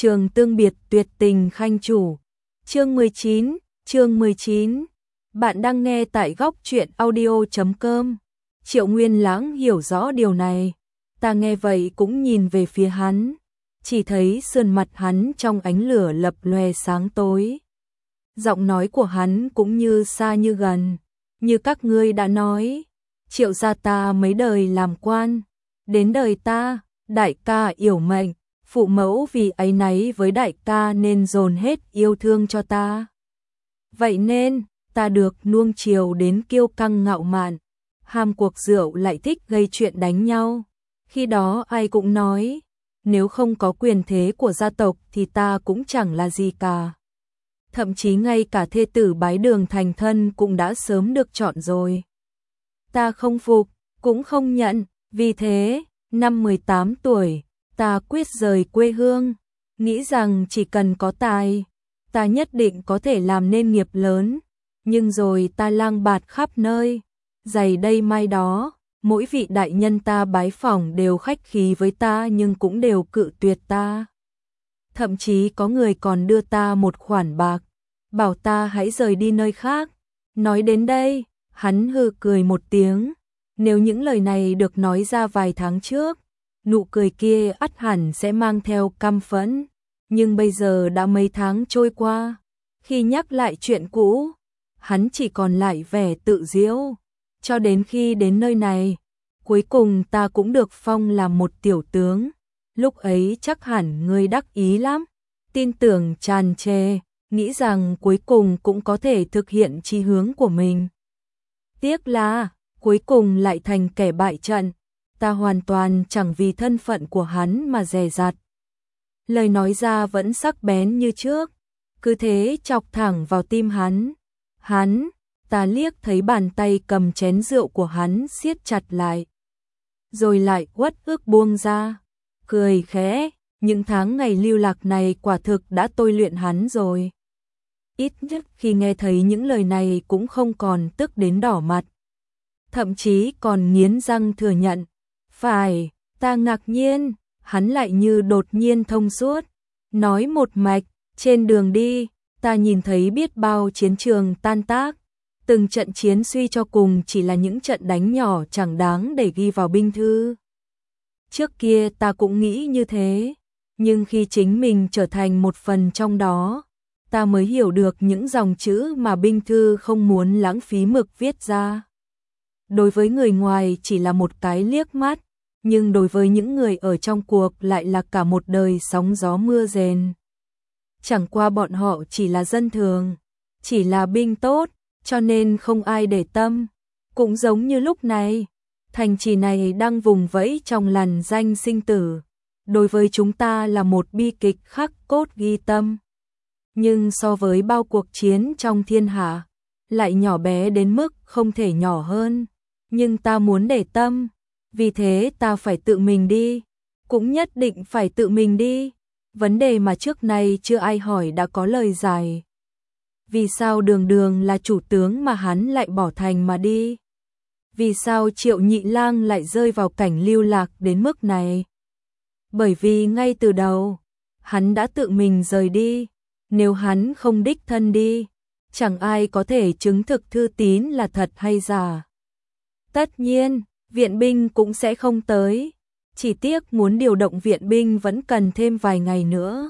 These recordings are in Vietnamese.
Trường tương biệt tuyệt tình khanh chủ. Chương 19. Bạn đang nghe tại góc truyện audio.com. Triệu Nguyên Lãng hiểu rõ điều này. Ta nghe vậy cũng nhìn về phía hắn. Chỉ thấy sườn mặt hắn trong ánh lửa lập lòe sáng tối. Giọng nói của hắn cũng như xa như gần. Như các ngươi đã nói, Triệu gia ta mấy đời làm quan. Đến đời ta, đại ca yểu mệnh. Phụ mẫu vì áy náy với đại ca nên dồn hết yêu thương cho ta. Vậy nên, ta được nuông chiều đến kiêu căng ngạo mạn, ham cuộc rượu lại thích gây chuyện đánh nhau. Khi đó ai cũng nói, nếu không có quyền thế của gia tộc thì ta cũng chẳng là gì cả. Thậm chí ngay cả thê tử bái đường thành thân cũng đã sớm được chọn rồi. Ta không phục, cũng không nhận, vì thế, năm 18 tuổi, ta quyết rời quê hương, nghĩ rằng chỉ cần có tài, ta nhất định có thể làm nên nghiệp lớn, nhưng rồi ta lang bạt khắp nơi, giày đây mai đó, mỗi vị đại nhân ta bái phỏng đều khách khí với ta nhưng cũng đều cự tuyệt ta. Thậm chí có người còn đưa ta một khoản bạc, bảo ta hãy rời đi nơi khác. Nói đến đây, hắn hừ cười một tiếng, nếu những lời này được nói ra vài tháng trước, nụ cười kia ắt hẳn sẽ mang theo căm phẫn, nhưng bây giờ đã mấy tháng trôi qua, khi nhắc lại chuyện cũ, hắn chỉ còn lại vẻ tự giễu, cho đến khi đến nơi này, cuối cùng ta cũng được phong làm một tiểu tướng, lúc ấy chắc hẳn ngươi đắc ý lắm, tin tưởng tràn trề, nghĩ rằng cuối cùng cũng có thể thực hiện chí hướng của mình. Tiếc là, cuối cùng lại thành kẻ bại trận. Ta hoàn toàn chẳng vì thân phận của hắn mà dè dặt. Lời nói ra vẫn sắc bén như trước, cứ thế chọc thẳng vào tim hắn. Ta liếc thấy bàn tay cầm chén rượu của hắn siết chặt lại. Rồi lại uất ức buông ra, cười khẽ, những tháng ngày lưu lạc này quả thực đã tôi luyện hắn rồi. Ít nhất khi nghe thấy những lời này cũng không còn tức đến đỏ mặt. Thậm chí còn nghiến răng thừa nhận. Phải, ta ngạc nhiên, hắn lại như đột nhiên thông suốt, nói một mạch, trên đường đi, ta nhìn thấy biết bao chiến trường tan tác, từng trận chiến suy cho cùng chỉ là những trận đánh nhỏ chẳng đáng để ghi vào binh thư. Trước kia ta cũng nghĩ như thế, nhưng khi chính mình trở thành một phần trong đó, ta mới hiểu được những dòng chữ mà binh thư không muốn lãng phí mực viết ra. Đối với người ngoài chỉ là một cái liếc mắt, nhưng đối với những người ở trong cuộc lại là cả một đời sóng gió mưa rền. Chẳng qua bọn họ chỉ là dân thường, chỉ là binh tốt, cho nên không ai để tâm. Cũng giống như lúc này, thành trì này đang vùng vẫy trong lằn danh sinh tử. Đối với chúng ta là một bi kịch khắc cốt ghi tâm. Nhưng so với bao cuộc chiến trong thiên hạ, lại nhỏ bé đến mức không thể nhỏ hơn. Nhưng ta muốn để tâm, vì thế ta phải tự mình đi, cũng nhất định phải tự mình đi. Vấn đề mà trước nay chưa ai hỏi đã có lời giải. Vì sao Đường Đường là chủ tướng mà hắn lại bỏ thành mà đi? Vì sao Triệu Nhị Lang lại rơi vào cảnh lưu lạc đến mức này? Bởi vì ngay từ đầu, hắn đã tự mình rời đi. Nếu hắn không đích thân đi, chẳng ai có thể chứng thực thư tín là thật hay giả. Tất nhiên, viện binh cũng sẽ không tới. Chỉ tiếc muốn điều động viện binh vẫn cần thêm vài ngày nữa.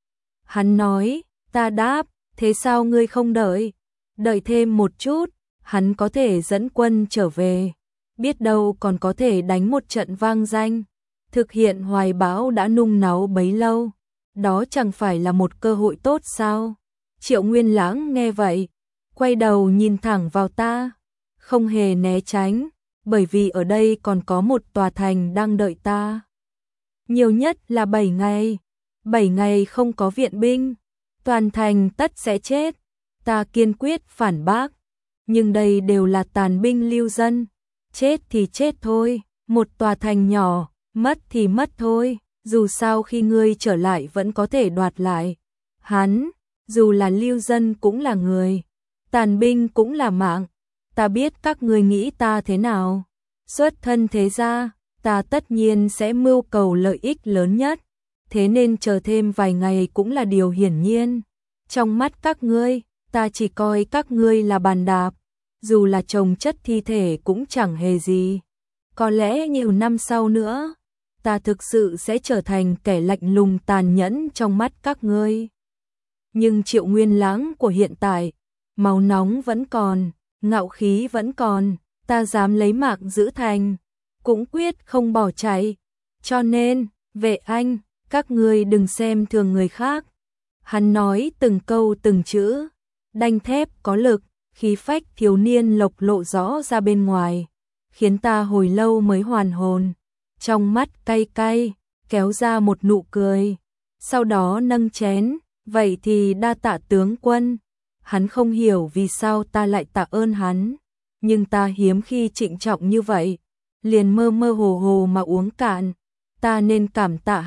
Hắn nói, ta đáp, thế sao ngươi không đợi? Đợi thêm một chút, hắn có thể dẫn quân trở về. Biết đâu còn có thể đánh một trận vang danh. Thực hiện hoài bão đã nung náu bấy lâu. Đó chẳng phải là một cơ hội tốt sao? Triệu Nguyên Lãng nghe vậy, quay đầu nhìn thẳng vào ta, không hề né tránh, bởi vì ở đây còn có một tòa thành đang đợi ta. Nhiều nhất là 7 ngày, 7 ngày không có viện binh, toàn thành tất sẽ chết. Ta kiên quyết phản bác, nhưng đây đều là tàn binh lưu dân, chết thì chết thôi, một tòa thành nhỏ, mất thì mất thôi. Dù sao khi ngươi trở lại vẫn có thể đoạt lại. Hắn, dù là lưu dân cũng là người, tàn binh cũng là mạng. Ta biết các ngươi nghĩ ta thế nào. Xuất thân thế gia, ta tất nhiên sẽ mưu cầu lợi ích lớn nhất. thế nên chờ thêm vài ngày cũng là điều hiển nhiên. Trong mắt các ngươi, ta chỉ coi các ngươi là bàn đạp, dù là chồng chất thi thể cũng chẳng hề gì. Có lẽ nhiều năm sau nữa, ta thực sự sẽ trở thành kẻ lạnh lùng tàn nhẫn trong mắt các ngươi. Nhưng Triệu Nguyên Lãng của hiện tại, máu nóng vẫn còn, ngạo khí vẫn còn, ta dám lấy mạng giữ thành, cũng quyết không bỏ chạy. Cho nên, Vệ Anh, các ngươi đừng xem thường người khác. Hắn nói từng câu từng chữ, đanh thép có lực, khí phách thiếu niên lộc lộ rõ ra bên ngoài, khiến ta hồi lâu mới hoàn hồn. Trong mắt cay cay, kéo ra một nụ cười, sau đó nâng chén, vậy thì đa tạ tướng quân. Hắn không hiểu vì sao ta lại tạ ơn hắn, nhưng ta hiếm khi trịnh trọng như vậy, liền mơ mơ hồ hồ mà uống cạn. Ta nên cảm tạ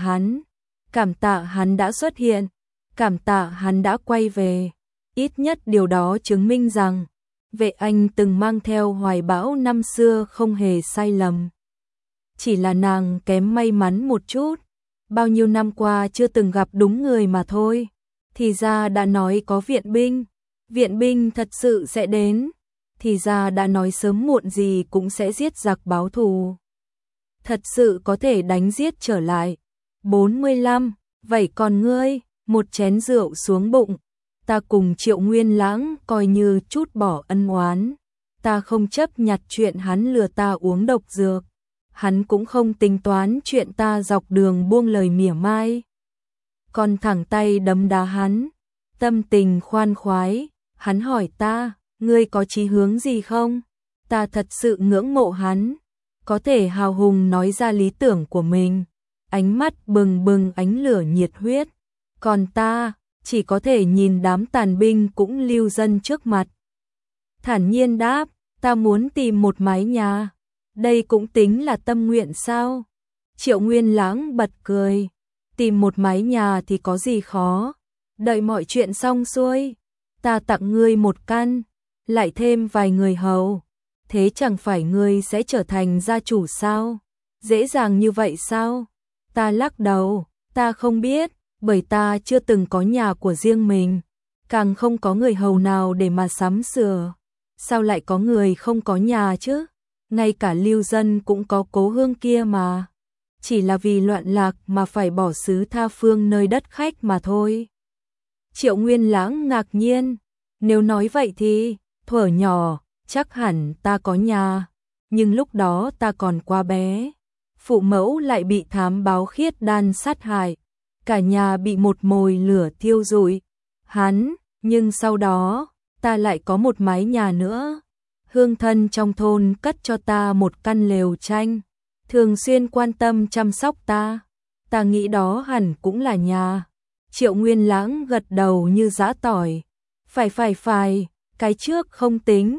hắn đã xuất hiện, cảm tạ hắn đã quay về, ít nhất điều đó chứng minh rằng Vệ Anh từng mang theo hoài bão năm xưa không hề sai lầm. Chỉ là nàng kém may mắn một chút, bao nhiêu năm qua chưa từng gặp đúng người mà thôi. Thì ra đã nói có viện binh thật sự sẽ đến, thì ra đã nói sớm muộn gì cũng sẽ giết giặc báo thù. Thật sự có thể đánh giết trở lại. 45, vậy còn ngươi, một chén rượu xuống bụng, ta cùng Triệu Nguyên Lãng coi như chút bỏ ân oán. Ta không chấp nhặt chuyện hắn lừa ta uống độc dược, hắn cũng không tính toán chuyện ta dọc đường buông lời mỉa mai. Còn thẳng tay đấm đá hắn, tâm tình khoan khoái, hắn hỏi ta, ngươi có chí hướng gì không? Ta thật sự ngưỡng mộ hắn, có thể hào hùng nói ra lý tưởng của mình, ánh mắt bừng bừng ánh lửa nhiệt huyết. Còn ta, chỉ có thể nhìn đám tàn binh cũng lưu dân trước mặt. Thản nhiên đáp, ta muốn tìm một mái nhà. Đây cũng tính là tâm nguyện sao? Triệu Nguyên Lãng bật cười, tìm một mái nhà thì có gì khó, đợi mọi chuyện xong xuôi, ta tặng ngươi một căn, lại thêm vài người hầu, thế chẳng phải ngươi sẽ trở thành gia chủ sao? Dễ dàng như vậy sao? Ta lắc đầu, ta không biết, bởi ta chưa từng có nhà của riêng mình, càng không có người hầu nào để mà sắm sửa. Sao lại có người không có nhà chứ? Ngay cả lưu dân cũng có cố hương kia mà. Chỉ là vì loạn lạc mà phải bỏ xứ tha phương nơi đất khách mà thôi. Triệu Nguyên Lãng ngạc nhiên, nếu nói vậy thì, thuở nhỏ, chắc hẳn ta có nhà, nhưng lúc đó ta còn quá bé. Phụ mẫu lại bị thám báo khiết đan sát hại, cả nhà bị một mồi lửa thiêu rụi. Nhưng sau đó, ta lại có một mái nhà nữa. Hương thân trong thôn cất cho ta một căn lều tranh, thường xuyên quan tâm chăm sóc ta. Ta nghĩ đó hẳn cũng là nhà. Triệu Nguyên Lãng gật đầu như giã tỏi. Phải, cái trước không tính,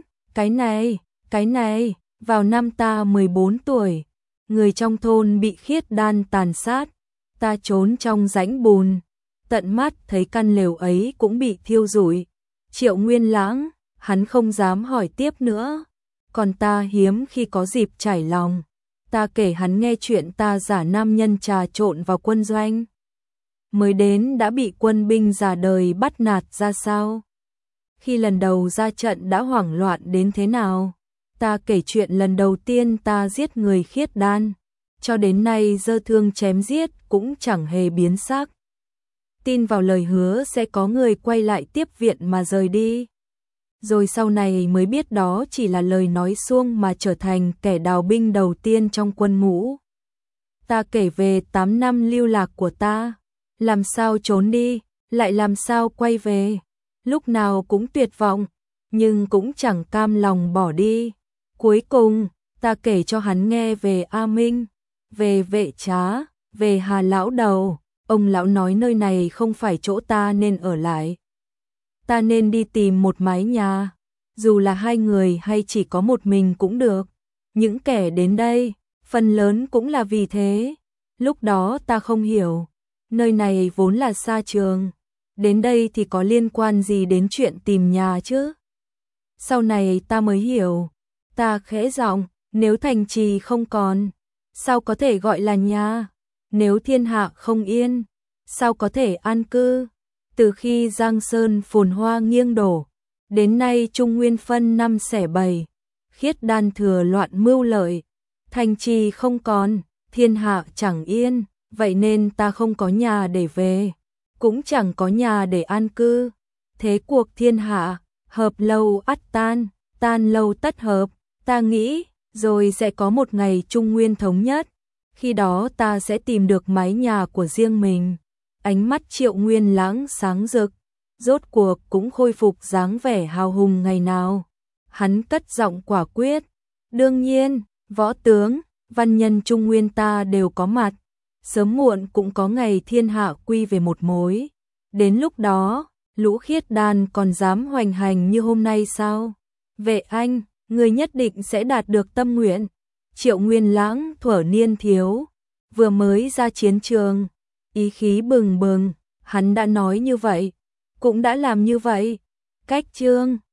cái này, vào năm ta 14 tuổi, người trong thôn bị khiết đan tàn sát, ta trốn trong rãnh bùn, tận mắt thấy căn lều ấy cũng bị thiêu rụi. Triệu Nguyên Lãng, hắn không dám hỏi tiếp nữa, còn ta hiếm khi có dịp trải lòng. Ta kể hắn nghe chuyện ta giả nam nhân trà trộn vào quân doanh, mới đến đã bị quân binh già đời bắt nạt ra sao. Khi lần đầu ra trận đã hoảng loạn đến thế nào. Ta kể chuyện lần đầu tiên ta giết người khiết đan, cho đến nay giơ thương chém giết cũng chẳng hề biến sắc. Tin vào lời hứa sẽ có người quay lại tiếp viện mà rời đi. Rồi sau này mới biết đó chỉ là lời nói suông mà trở thành kẻ đào binh đầu tiên trong quân ngũ. Ta kể về 8 năm lưu lạc của ta, làm sao trốn đi, lại làm sao quay về, lúc nào cũng tuyệt vọng, nhưng cũng chẳng cam lòng bỏ đi. Cuối cùng, ta kể cho hắn nghe về A Minh, về Vệ Trá, về Hà lão đầu. Ông lão nói nơi này không phải chỗ ta nên ở lại. Ta nên đi tìm một mái nhà, dù là 2 người hay chỉ có một mình cũng được. Những kẻ đến đây, phần lớn cũng là vì thế. Lúc đó ta không hiểu, nơi này vốn là xa trường, đến đây thì có liên quan gì đến chuyện tìm nhà chứ? Sau này ta mới hiểu, ta khẽ giọng, nếu thành trì không còn, sao có thể gọi là nhà? Nếu thiên hạ không yên, sao có thể an cư? Từ khi Giang Sơn phồn hoa nghiêng đổ, đến nay Trung Nguyên phân năm xẻ bảy, Khiết Đan thừa loạn mưu lợi, thành trì không còn, thiên hạ chẳng yên, vậy nên ta không có nhà để về, cũng chẳng có nhà để an cư. Thế cuộc thiên hạ, hợp lâu ắt tan, tan lâu tất hợp, ta nghĩ rồi sẽ có một ngày Trung Nguyên thống nhất, khi đó ta sẽ tìm được mái nhà của riêng mình. Ánh mắt Triệu Nguyên Lãng sáng rực, rốt cuộc cũng khôi phục dáng vẻ hào hùng ngày nào. Hắn cất giọng quả quyết, đương nhiên, võ tướng, văn nhân Trung Nguyên ta đều có mặt, sớm muộn cũng có ngày thiên hạ quy về một mối. Đến lúc đó, lũ Khiết Đan còn dám hoành hành như hôm nay sao? Vệ Anh, người nhất định sẽ đạt được tâm nguyện. Triệu Nguyên Lãng thuở niên thiếu, vừa mới ra chiến trường, ý khí bừng bừng, hắn đã nói như vậy, cũng đã làm như vậy. Cách chương